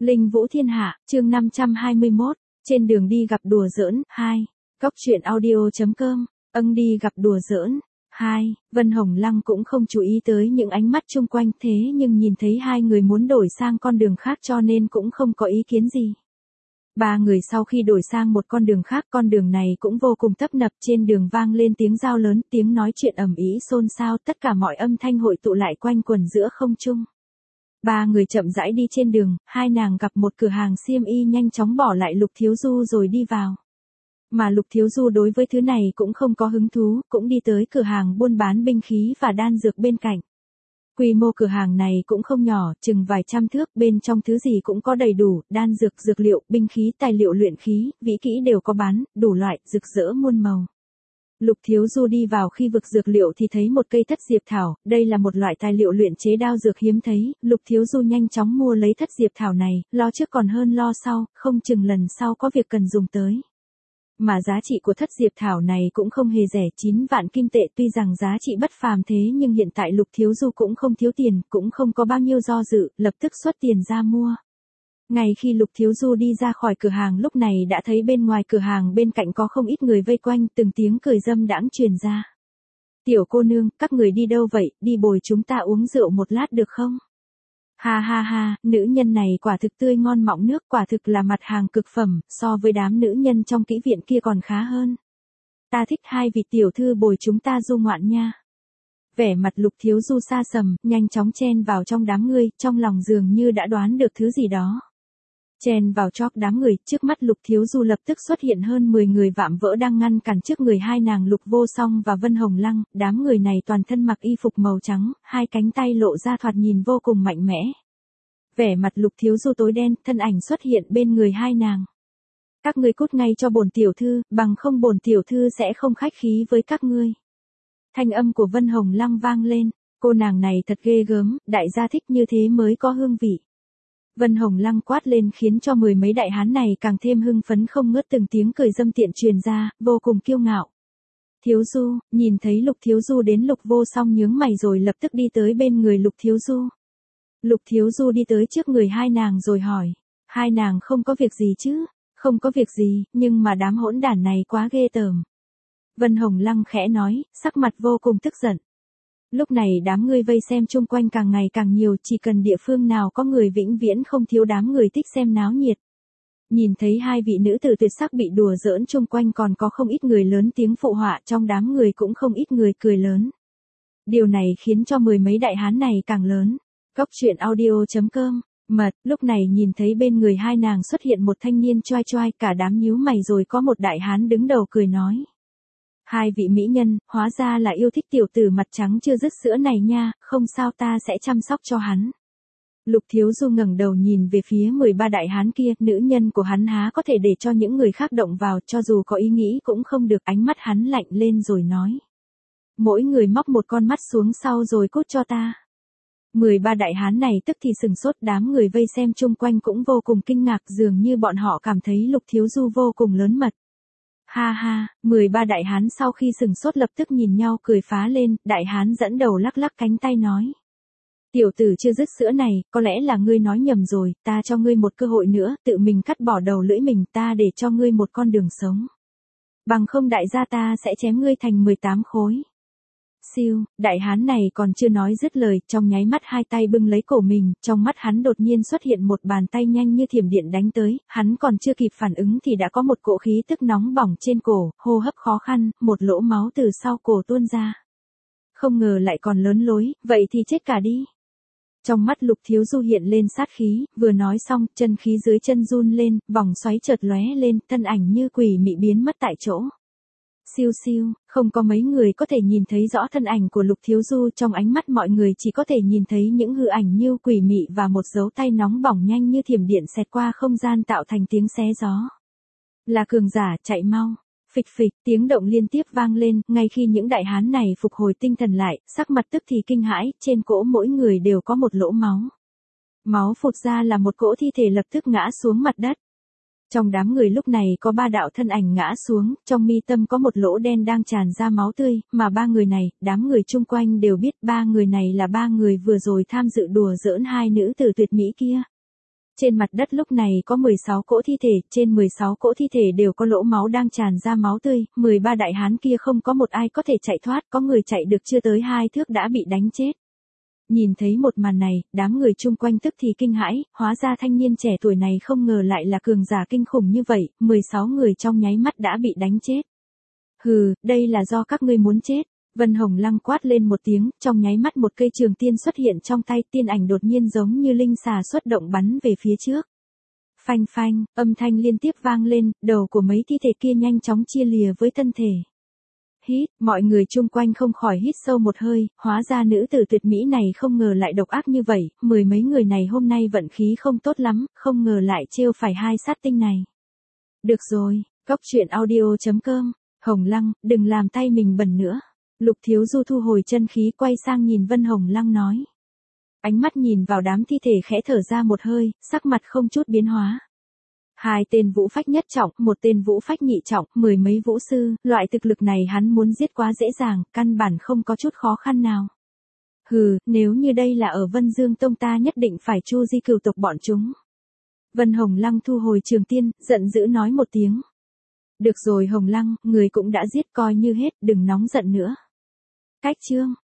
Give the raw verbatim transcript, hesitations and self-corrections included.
Linh Vũ Thiên Hạ, chương năm trăm hai mươi mốt, trên đường đi gặp đùa giỡn, hai. Cóc truyện audio chấm com, âng đi gặp đùa giỡn, hai. Vân Hồng Lăng cũng không chú ý tới những ánh mắt chung quanh thế nhưng nhìn thấy hai người muốn đổi sang con đường khác cho nên cũng không có ý kiến gì. Ba người sau khi đổi sang một con đường khác, con đường này cũng vô cùng tấp nập, trên đường vang lên tiếng giao lớn, tiếng nói chuyện ầm ĩ xôn xao, tất cả mọi âm thanh hội tụ lại quanh quẩn giữa không trung. Ba người chậm rãi đi trên đường, hai nàng gặp một cửa hàng xiêm y nhanh chóng bỏ lại Lục Thiếu Du rồi đi vào. Mà Lục Thiếu Du đối với thứ này cũng không có hứng thú, cũng đi tới cửa hàng buôn bán binh khí và đan dược bên cạnh. Quy mô cửa hàng này cũng không nhỏ, chừng vài trăm thước, bên trong thứ gì cũng có đầy đủ, đan dược, dược liệu, binh khí, tài liệu luyện khí, vĩ kỹ đều có bán, đủ loại, rực rỡ muôn màu. Lục Thiếu Du đi vào khi vực dược liệu thì thấy một cây thất diệp thảo, đây là một loại tài liệu luyện chế đao dược hiếm thấy, Lục Thiếu Du nhanh chóng mua lấy thất diệp thảo này, lo trước còn hơn lo sau, không chừng lần sau có việc cần dùng tới. Mà giá trị của thất diệp thảo này cũng không hề rẻ, chín vạn kim tệ, tuy rằng giá trị bất phàm thế nhưng hiện tại Lục Thiếu Du cũng không thiếu tiền, cũng không có bao nhiêu do dự, lập tức xuất tiền ra mua. Ngay khi Lục Thiếu Du đi ra khỏi cửa hàng lúc này đã thấy bên ngoài cửa hàng bên cạnh có không ít người vây quanh, từng tiếng cười dâm đãng truyền ra. Tiểu cô nương, các người đi đâu vậy, đi bồi chúng ta uống rượu một lát được không? Ha ha ha, nữ nhân này quả thực tươi ngon mọng nước, quả thực là mặt hàng cực phẩm, so với đám nữ nhân trong kỹ viện kia còn khá hơn. Ta thích hai vị tiểu thư bồi chúng ta du ngoạn nha. Vẻ mặt Lục Thiếu Du xa sầm, nhanh chóng chen vào trong đám người, trong lòng dường như đã đoán được thứ gì đó. Chen vào chóp đám người, trước mắt Lục Thiếu Du lập tức xuất hiện hơn mười người vạm vỡ đang ngăn cản trước người hai nàng Lục Vô Song và Vân Hồng Lăng, đám người này toàn thân mặc y phục màu trắng, hai cánh tay lộ ra thoạt nhìn vô cùng mạnh mẽ. Vẻ mặt Lục Thiếu Du tối đen, thân ảnh xuất hiện bên người hai nàng. Các ngươi cút ngay cho bổn tiểu thư, bằng không bổn tiểu thư sẽ không khách khí với các ngươi. Thanh âm của Vân Hồng Lăng vang lên, cô nàng này thật ghê gớm, đại gia thích như thế mới có hương vị. Vân Hồng Lăng quát lên khiến cho mười mấy đại hán này càng thêm hưng phấn, không ngớt, từng tiếng cười dâm tiện truyền ra, vô cùng kiêu ngạo. Thiếu Du, nhìn thấy Lục Thiếu Du đến, Lục Vô Song nhướng mày rồi lập tức đi tới bên người Lục Thiếu Du. Lục Thiếu Du đi tới trước người hai nàng rồi hỏi, hai nàng không có việc gì chứ? Không có việc gì, nhưng mà đám hỗn đản này quá ghê tởm. Vân Hồng Lăng khẽ nói, sắc mặt vô cùng tức giận. Lúc này đám người vây xem chung quanh càng ngày càng nhiều, chỉ cần địa phương nào có người vĩnh viễn không thiếu đám người thích xem náo nhiệt. Nhìn thấy hai vị nữ tử tuyệt sắc bị đùa giỡn chung quanh, còn có không ít người lớn tiếng phụ họa, trong đám người cũng không ít người cười lớn. Điều này khiến cho mười mấy đại hán này càng lớn. Cóc truyện audio chấm com, mật, lúc này nhìn thấy bên người hai nàng xuất hiện một thanh niên choai choai, cả đám nhíu mày rồi có một đại hán đứng đầu cười nói. Hai vị mỹ nhân, hóa ra là yêu thích tiểu tử mặt trắng chưa dứt sữa này nha, không sao, ta sẽ chăm sóc cho hắn. Lục Thiếu Du ngẩng đầu nhìn về phía mười ba đại hán kia, nữ nhân của hắn há có thể để cho những người khác động vào, cho dù có ý nghĩ cũng không được, ánh mắt hắn lạnh lên rồi nói. Mỗi người móc một con mắt xuống sau rồi cút cho ta. mười ba đại hán này tức thì sừng sốt, đám người vây xem chung quanh cũng vô cùng kinh ngạc, dường như bọn họ cảm thấy Lục Thiếu Du vô cùng lớn mật. Ha ha, mười ba đại hán sau khi sừng sốt lập tức nhìn nhau cười phá lên, đại hán dẫn đầu lắc lắc cánh tay nói. Tiểu tử chưa dứt sữa này, có lẽ là ngươi nói nhầm rồi, ta cho ngươi một cơ hội nữa, tự mình cắt bỏ đầu lưỡi mình, ta để cho ngươi một con đường sống. Bằng không đại gia ta sẽ chém ngươi thành mười tám khối. Siêu, đại hán này còn chưa nói dứt lời, trong nháy mắt hai tay bưng lấy cổ mình, trong mắt hắn đột nhiên xuất hiện một bàn tay nhanh như thiểm điện đánh tới, hắn còn chưa kịp phản ứng thì đã có một cỗ khí tức nóng bỏng trên cổ, hô hấp khó khăn, một lỗ máu từ sau cổ tuôn ra. Không ngờ lại còn lớn lối, vậy thì chết cả đi. Trong mắt Lục Thiếu Du hiện lên sát khí, vừa nói xong, chân khí dưới chân run lên, vòng xoáy chợt lóe lên, thân ảnh như quỷ mị biến mất tại chỗ. Siêu siêu, không có mấy người có thể nhìn thấy rõ thân ảnh của Lục Thiếu Du, trong ánh mắt mọi người chỉ có thể nhìn thấy những hư ảnh như quỷ mị và một dấu tay nóng bỏng nhanh như thiểm điện xẹt qua không gian tạo thành tiếng xé gió. Là cường giả, chạy mau. Phịch phịch, tiếng động liên tiếp vang lên, ngay khi những đại hán này phục hồi tinh thần lại, sắc mặt tức thì kinh hãi, trên cổ mỗi người đều có một lỗ máu. Máu phụt ra là một cỗ thi thể lập tức ngã xuống mặt đất. Trong đám người lúc này có ba đạo thân ảnh ngã xuống, trong mi tâm có một lỗ đen đang tràn ra máu tươi, mà ba người này, đám người chung quanh đều biết ba người này là ba người vừa rồi tham dự đùa giỡn hai nữ tử tuyệt mỹ kia. Trên mặt đất lúc này có mười sáu cỗ thi thể, trên mười sáu cỗ thi thể đều có lỗ máu đang tràn ra máu tươi, mười ba đại hán kia không có một ai có thể chạy thoát, có người chạy được chưa tới hai thước đã bị đánh chết. Nhìn thấy một màn này, đám người chung quanh tức thì kinh hãi, hóa ra thanh niên trẻ tuổi này không ngờ lại là cường giả kinh khủng như vậy, mười sáu người trong nháy mắt đã bị đánh chết. Hừ, đây là do các ngươi muốn chết. Vân Hồng Lăng quát lên một tiếng, trong nháy mắt một cây trường tiên xuất hiện trong tay, tiên ảnh đột nhiên giống như linh xà xuất động bắn về phía trước. Phanh phanh, âm thanh liên tiếp vang lên, đầu của mấy thi thể kia nhanh chóng chia lìa với thân thể. Hít, mọi người chung quanh không khỏi hít sâu một hơi, hóa ra nữ tử tuyệt mỹ này không ngờ lại độc ác như vậy, mười mấy người này hôm nay vận khí không tốt lắm, không ngờ lại trêu phải hai sát tinh này. Được rồi, Cóc Truyện Audio chấm com, Hồng Lăng, đừng làm tay mình bẩn nữa. Lục Thiếu Du thu hồi chân khí quay sang nhìn Vân Hồng Lăng nói. Ánh mắt nhìn vào đám thi thể khẽ thở ra một hơi, sắc mặt không chút biến hóa. Hai tên vũ phách nhất trọng, một tên vũ phách nhị trọng, mười mấy vũ sư, loại thực lực này hắn muốn giết quá dễ dàng, căn bản không có chút khó khăn nào. Hừ, nếu như đây là ở Vân Dương Tông ta nhất định phải chu di cửu tộc bọn chúng. Vân Hồng Lăng thu hồi trường tiên, giận dữ nói một tiếng. Được rồi Hồng Lăng, người cũng đã giết coi như hết, đừng nóng giận nữa. Cách chương